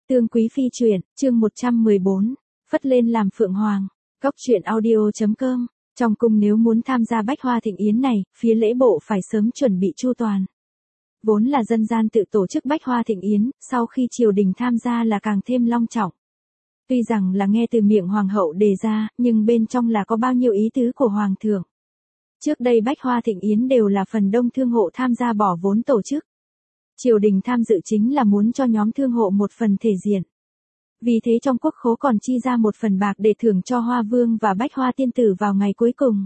Tương Quý Phi truyện, chương 114, phất lên làm phượng hoàng. Góc truyện audio.com. Trong cung nếu muốn tham gia bách hoa thịnh yến này, phía lễ bộ phải sớm chuẩn bị chu toàn. Vốn là dân gian tự tổ chức bách hoa thịnh yến, sau khi triều đình tham gia là càng thêm long trọng. Tuy rằng là nghe từ miệng hoàng hậu đề ra, nhưng bên trong là có bao nhiêu ý tứ của hoàng thượng. Trước đây bách hoa thịnh yến đều là phần đông thương hộ tham gia bỏ vốn tổ chức. Triều đình tham dự chính là muốn cho nhóm thương hộ một phần thể diện. Vì thế trong quốc khố còn chi ra một phần bạc để thưởng cho Hoa Vương và Bách Hoa Tiên Tử vào ngày cuối cùng.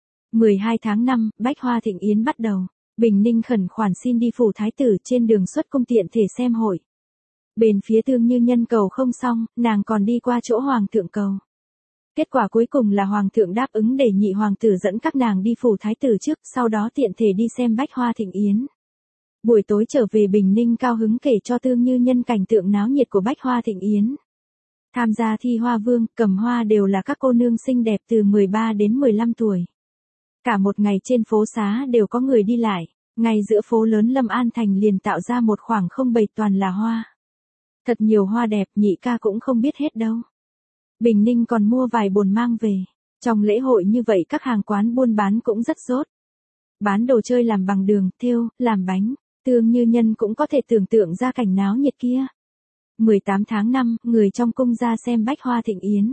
12 tháng 5, Bách Hoa Thịnh Yến bắt đầu. Bình Ninh khẩn khoản xin đi phủ thái tử, trên đường xuất cung tiện thể xem hội. Bên phía Tương Như Nhân cầu không xong, nàng còn đi qua chỗ hoàng thượng cầu. Kết quả cuối cùng là hoàng thượng đáp ứng để nhị hoàng tử dẫn các nàng đi phủ thái tử trước, sau đó tiện thể đi xem Bách Hoa Thịnh Yến. Buổi tối trở về Bình Ninh cao hứng kể cho Tương Như Nhân cảnh tượng náo nhiệt của Bách Hoa Thịnh Yến. Tham gia thi hoa vương, cầm hoa đều là các cô nương xinh đẹp từ 13 đến 15 tuổi. Cả một ngày trên phố xá đều có người đi lại, ngay giữa phố lớn Lâm An Thành liền tạo ra một khoảng không bầy toàn là hoa. Thật nhiều hoa đẹp, nhị ca cũng không biết hết đâu. Bình Ninh còn mua vài bồn mang về. Trong lễ hội như vậy các hàng quán buôn bán cũng rất sốt. Bán đồ chơi làm bằng đường, thêu, làm bánh. Tương Như Nhân cũng có thể tưởng tượng ra cảnh náo nhiệt kia. 18 tháng 5, người trong cung ra xem bách hoa thịnh yến.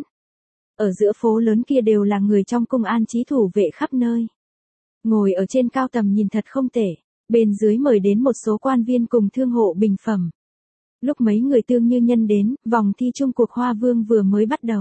Ở giữa phố lớn kia đều là người trong cung an trí thủ vệ khắp nơi. Ngồi ở trên cao tầm nhìn thật không tệ, bên dưới mời đến một số quan viên cùng thương hộ bình phẩm. Lúc mấy người Tương Như Nhân đến, vòng thi chung cuộc Hoa Vương vừa mới bắt đầu.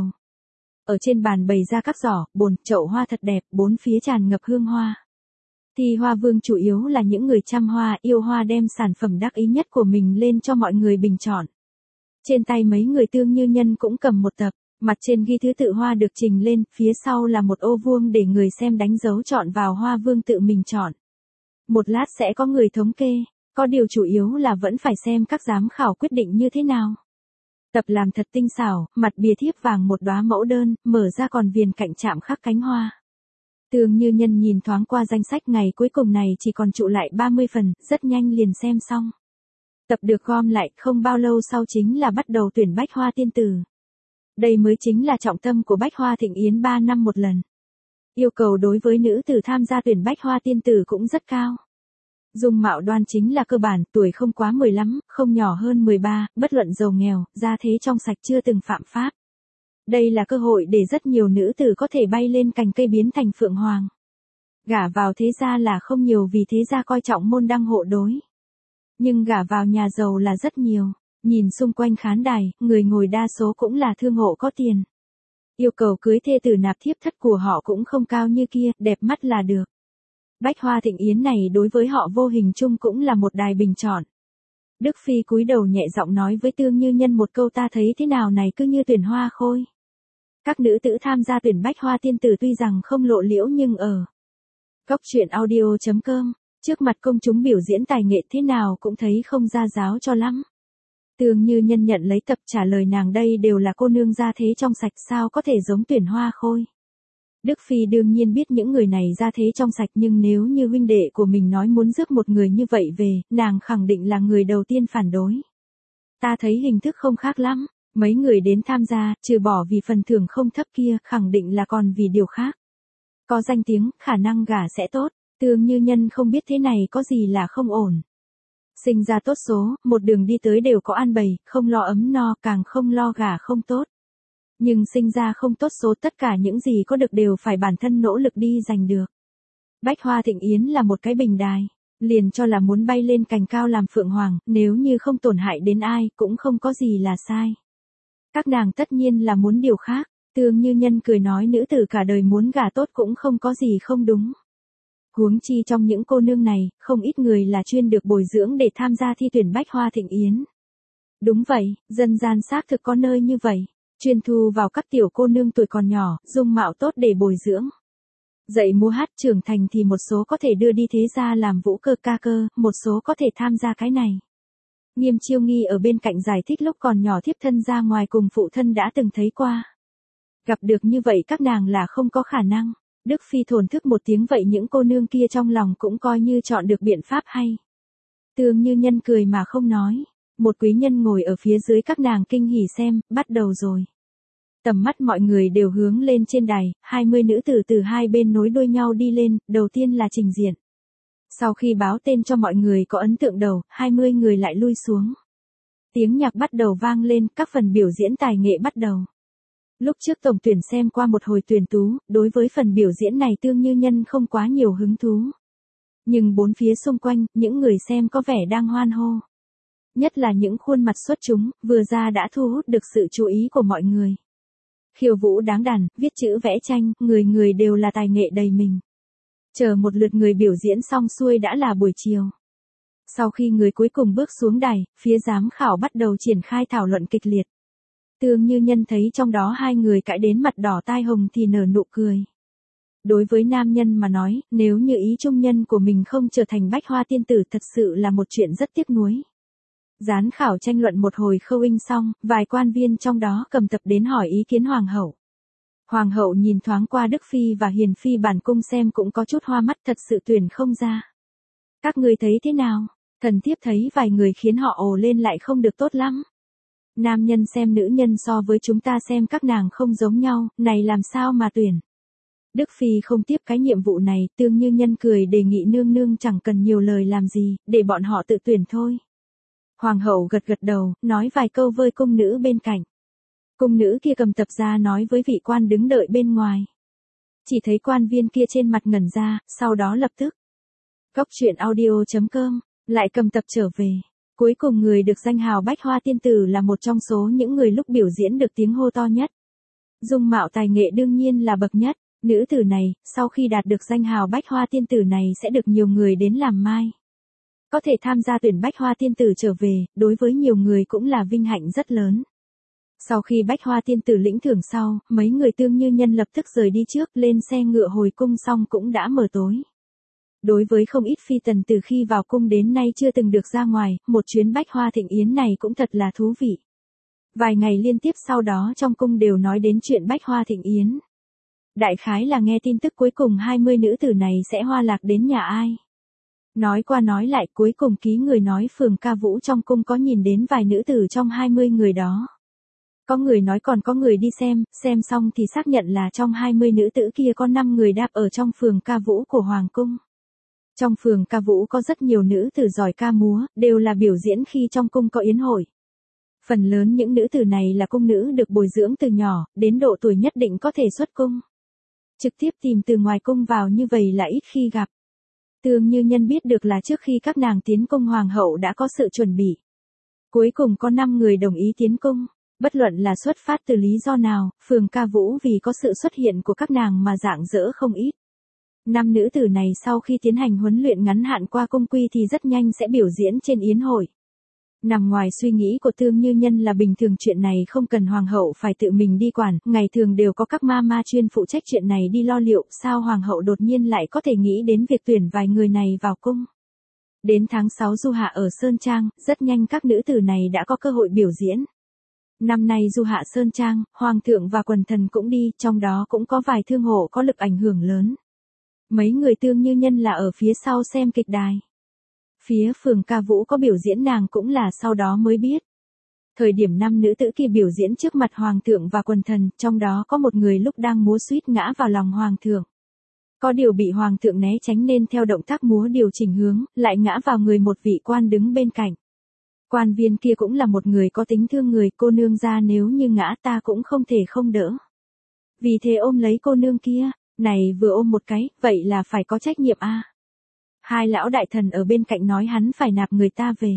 Ở trên bàn bày ra các giỏ, bồn, chậu hoa thật đẹp, bốn phía tràn ngập hương hoa. Thì Hoa Vương chủ yếu là những người chăm hoa, yêu hoa đem sản phẩm đắc ý nhất của mình lên cho mọi người bình chọn. Trên tay mấy người Tương Như Nhân cũng cầm một tập, mặt trên ghi thứ tự hoa được trình lên, phía sau là một ô vuông để người xem đánh dấu chọn vào Hoa Vương tự mình chọn. Một lát sẽ có người thống kê, có điều chủ yếu là vẫn phải xem các giám khảo quyết định như thế nào. Tập làm thật tinh xảo, mặt bìa thiếp vàng một đóa mẫu đơn, mở ra còn viền cạnh chạm khắc cánh hoa. Tương Như Nhân nhìn thoáng qua danh sách ngày cuối cùng này chỉ còn trụ lại 30 phần, rất nhanh liền xem xong. Tập được gom lại, không bao lâu sau chính là bắt đầu tuyển Bách Hoa Tiên Tử. Đây mới chính là trọng tâm của Bách Hoa Thịnh Yến 3 năm một lần. Yêu cầu đối với nữ tử tham gia tuyển Bách Hoa Tiên Tử cũng rất cao. Dung mạo đoan chính là cơ bản, tuổi không quá 15, không nhỏ hơn 13, bất luận giàu nghèo, gia thế trong sạch chưa từng phạm pháp. Đây là cơ hội để rất nhiều nữ tử có thể bay lên cành cây biến thành phượng hoàng. Gả vào thế gia là không nhiều vì thế gia coi trọng môn đăng hộ đối. Nhưng gả vào nhà giàu là rất nhiều. Nhìn xung quanh khán đài, người ngồi đa số cũng là thương hộ có tiền. Yêu cầu cưới thê tử nạp thiếp thất của họ cũng không cao như kia, đẹp mắt là được. Bách Hoa Thịnh Yến này đối với họ vô hình chung cũng là một đài bình chọn. Đức Phi cúi đầu nhẹ giọng nói với Tương Như Nhân một câu, ta thấy thế nào này cứ như tuyển hoa khôi. Các nữ tử tham gia tuyển Bách Hoa Tiên Tử tuy rằng không lộ liễu nhưng ở góc truyện audio.com, trước mặt công chúng biểu diễn tài nghệ thế nào cũng thấy không ra dáo cho lắm. Tương Như Nhân nhận lấy tập trả lời nàng đây đều là cô nương gia thế trong sạch sao có thể giống tuyển hoa khôi. Đức Phi đương nhiên biết những người này gia thế trong sạch nhưng nếu như huynh đệ của mình nói muốn rước một người như vậy về, nàng khẳng định là người đầu tiên phản đối. Ta thấy hình thức không khác lắm, mấy người đến tham gia, trừ bỏ vì phần thưởng không thấp kia, khẳng định là còn vì điều khác. Có danh tiếng, khả năng gả sẽ tốt, Tương Như Nhân không biết thế này có gì là không ổn. Sinh ra tốt số, một đường đi tới đều có an bày, không lo ấm no, càng không lo gả không tốt. Nhưng sinh ra không tốt số, tất cả những gì có được đều phải bản thân nỗ lực đi giành được. Bách Hoa Thịnh Yến là một cái bình đài, liền cho là muốn bay lên cành cao làm phượng hoàng, nếu như không tổn hại đến ai, cũng không có gì là sai. Các nàng tất nhiên là muốn điều khác, Tương Như Nhân cười nói nữ tử cả đời muốn gả tốt cũng không có gì không đúng. Huống chi trong những cô nương này, không ít người là chuyên được bồi dưỡng để tham gia thi tuyển Bách Hoa Thịnh Yến. Đúng vậy, dân gian xác thực có nơi như vậy, chuyên thu vào các tiểu cô nương tuổi còn nhỏ, dung mạo tốt để bồi dưỡng. Dạy múa hát trưởng thành thì một số có thể đưa đi thế gia làm vũ cơ ca cơ, một số có thể tham gia cái này. Nghiêm Chiêu Nghi ở bên cạnh giải thích lúc còn nhỏ thiếp thân ra ngoài cùng phụ thân đã từng thấy qua. Gặp được như vậy các nàng là không có khả năng. Đức Phi thổn thức một tiếng vậy những cô nương kia trong lòng cũng coi như chọn được biện pháp hay. Tương Như Nhân cười mà không nói. Một quý nhân ngồi ở phía dưới các nàng kinh hỉ xem, bắt đầu rồi. Tầm mắt mọi người đều hướng lên trên đài, 20 nữ tử từ hai bên nối đuôi nhau đi lên, đầu tiên là trình diện. Sau khi báo tên cho mọi người có ấn tượng đầu, 20 người lại lui xuống. Tiếng nhạc bắt đầu vang lên, các phần biểu diễn tài nghệ bắt đầu. Lúc trước tổng tuyển xem qua một hồi tuyển tú, đối với phần biểu diễn này Tương Như Nhân không quá nhiều hứng thú. Nhưng bốn phía xung quanh, những người xem có vẻ đang hoan hô. Nhất là những khuôn mặt xuất chúng, vừa ra đã thu hút được sự chú ý của mọi người. Khiêu vũ đáng đàn, viết chữ vẽ tranh, người người đều là tài nghệ đầy mình. Chờ một lượt người biểu diễn xong xuôi đã là buổi chiều. Sau khi người cuối cùng bước xuống đài, phía giám khảo bắt đầu triển khai thảo luận kịch liệt. Tương Như Nhân thấy trong đó hai người cãi đến mặt đỏ tai hồng thì nở nụ cười. Đối với nam nhân mà nói, nếu như ý trung nhân của mình không trở thành bách hoa tiên tử thật sự là một chuyện rất tiếc nuối. Giám khảo tranh luận một hồi khâu in xong, vài quan viên trong đó cầm tập đến hỏi ý kiến hoàng hậu. Hoàng hậu nhìn thoáng qua Đức Phi và Hiền Phi bản cung xem cũng có chút hoa mắt, thật sự tuyển không ra. Các người thấy thế nào? Thần thiếp thấy vài người khiến họ ồ lên lại không được tốt lắm. Nam nhân xem nữ nhân so với chúng ta xem các nàng không giống nhau, này làm sao mà tuyển. Đức Phi không tiếp cái nhiệm vụ này, Tương Như Nhân cười đề nghị nương nương chẳng cần nhiều lời làm gì, để bọn họ tự tuyển thôi. Hoàng hậu gật gật đầu, nói vài câu với cung nữ bên cạnh. Cung nữ kia cầm tập ra nói với vị quan đứng đợi bên ngoài. Chỉ thấy quan viên kia trên mặt ngẩn ra, sau đó lập tức. Góc truyện audio.com, lại cầm tập trở về. Cuối cùng người được danh hào bách hoa tiên tử là một trong số những người lúc biểu diễn được tiếng hô to nhất. Dung mạo tài nghệ đương nhiên là bậc nhất. Nữ tử này, sau khi đạt được danh hào bách hoa tiên tử này sẽ được nhiều người đến làm mai. Có thể tham gia tuyển bách hoa tiên tử trở về, đối với nhiều người cũng là vinh hạnh rất lớn. Sau khi bách hoa tiên tử lĩnh thưởng sau, mấy người Tương Như Nhân lập tức rời đi trước, lên xe ngựa hồi cung xong cũng đã mờ tối. Đối với không ít phi tần từ khi vào cung đến nay chưa từng được ra ngoài, một chuyến bách hoa thịnh yến này cũng thật là thú vị. Vài ngày liên tiếp sau đó trong cung đều nói đến chuyện bách hoa thịnh yến. Đại khái là nghe tin tức cuối cùng 20 nữ tử này sẽ hoa lạc đến nhà ai. Nói qua nói lại cuối cùng ký người nói phường ca vũ trong cung có nhìn đến vài nữ tử trong 20 người đó. Có người nói còn có người đi xem xong thì xác nhận là trong 20 nữ tử kia có 5 người đáp ở trong phường ca vũ của Hoàng cung. Trong phường ca vũ có rất nhiều nữ tử giỏi ca múa, đều là biểu diễn khi trong cung có yến hội. Phần lớn những nữ tử này là cung nữ được bồi dưỡng từ nhỏ, đến độ tuổi nhất định có thể xuất cung. Trực tiếp tìm từ ngoài cung vào như vậy là ít khi gặp. Tương Như Nhân biết được là trước khi các nàng tiến cung hoàng hậu đã có sự chuẩn bị. Cuối cùng có 5 người đồng ý tiến cung. Bất luận là xuất phát từ lý do nào, phường ca vũ vì có sự xuất hiện của các nàng mà rạng rỡ không ít. 5 nữ tử này sau khi tiến hành huấn luyện ngắn hạn qua cung quy thì rất nhanh sẽ biểu diễn trên yến hội. Nằm ngoài suy nghĩ của Tương Như Nhân là bình thường chuyện này không cần hoàng hậu phải tự mình đi quản, ngày thường đều có các ma chuyên phụ trách chuyện này đi lo liệu, sao hoàng hậu đột nhiên lại có thể nghĩ đến việc tuyển vài người này vào cung. Đến tháng 6 du hạ ở Sơn Trang, rất nhanh các nữ tử này đã có cơ hội biểu diễn. Năm nay du hạ Sơn Trang, hoàng thượng và quần thần cũng đi, trong đó cũng có vài thương hộ có lực ảnh hưởng lớn. Mấy người Tương Như Nhân là ở phía sau xem kịch đài. Phía phường ca vũ có biểu diễn nàng cũng là sau đó mới biết. Thời điểm 5 nữ tử kia biểu diễn trước mặt hoàng thượng và quần thần, trong đó có một người lúc đang múa suýt ngã vào lòng hoàng thượng. Có điều bị hoàng thượng né tránh nên theo động tác múa điều chỉnh hướng, lại ngã vào người một vị quan đứng bên cạnh. Quan viên kia cũng là một người có tính thương người, cô nương ra nếu như ngã ta cũng không thể không đỡ. Vì thế ôm lấy cô nương kia, này vừa ôm một cái, vậy là phải có trách nhiệm a. Hai lão đại thần ở bên cạnh nói hắn phải nạp người ta về.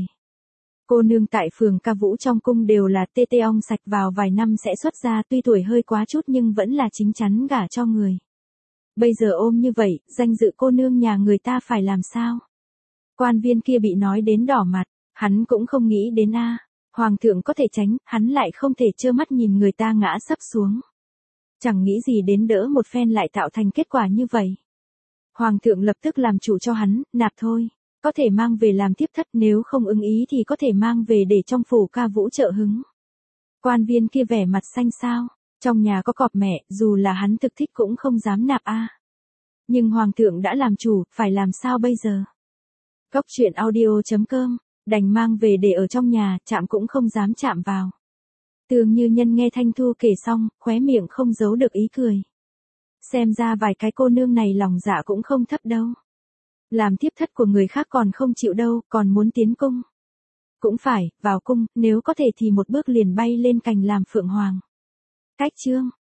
Cô nương tại phường ca vũ trong cung đều là tê tê ong sạch vào vài năm sẽ xuất ra, tuy tuổi hơi quá chút nhưng vẫn là chính chắn gả cho người. Bây giờ ôm như vậy, danh dự cô nương nhà người ta phải làm sao? Quan viên kia bị nói đến đỏ mặt, hắn cũng không nghĩ đến a. Hoàng thượng có thể tránh, hắn lại không thể trơ mắt nhìn người ta ngã sấp xuống. Chẳng nghĩ gì đến đỡ một phen lại tạo thành kết quả như vậy. Hoàng thượng lập tức làm chủ cho hắn, nạp thôi. Có thể mang về làm tiếp thất, nếu không ưng ý thì có thể mang về để trong phủ ca vũ trợ hứng. Quan viên kia vẻ mặt xanh xao, trong nhà có cọp mẹ, dù là hắn thực thích cũng không dám nạp a. Nhưng hoàng thượng đã làm chủ, phải làm sao bây giờ? Góc truyện audio.com đành mang về để ở trong nhà, chạm cũng không dám chạm vào. Tường Như Nhân nghe Thanh Thu kể xong, khóe miệng không giấu được ý cười. Xem ra vài cái cô nương này lòng dạ cũng không thấp đâu. Làm thiếp thất của người khác còn không chịu đâu, còn muốn tiến cung. Cũng phải, vào cung, nếu có thể thì một bước liền bay lên cành làm phượng hoàng. Cách chương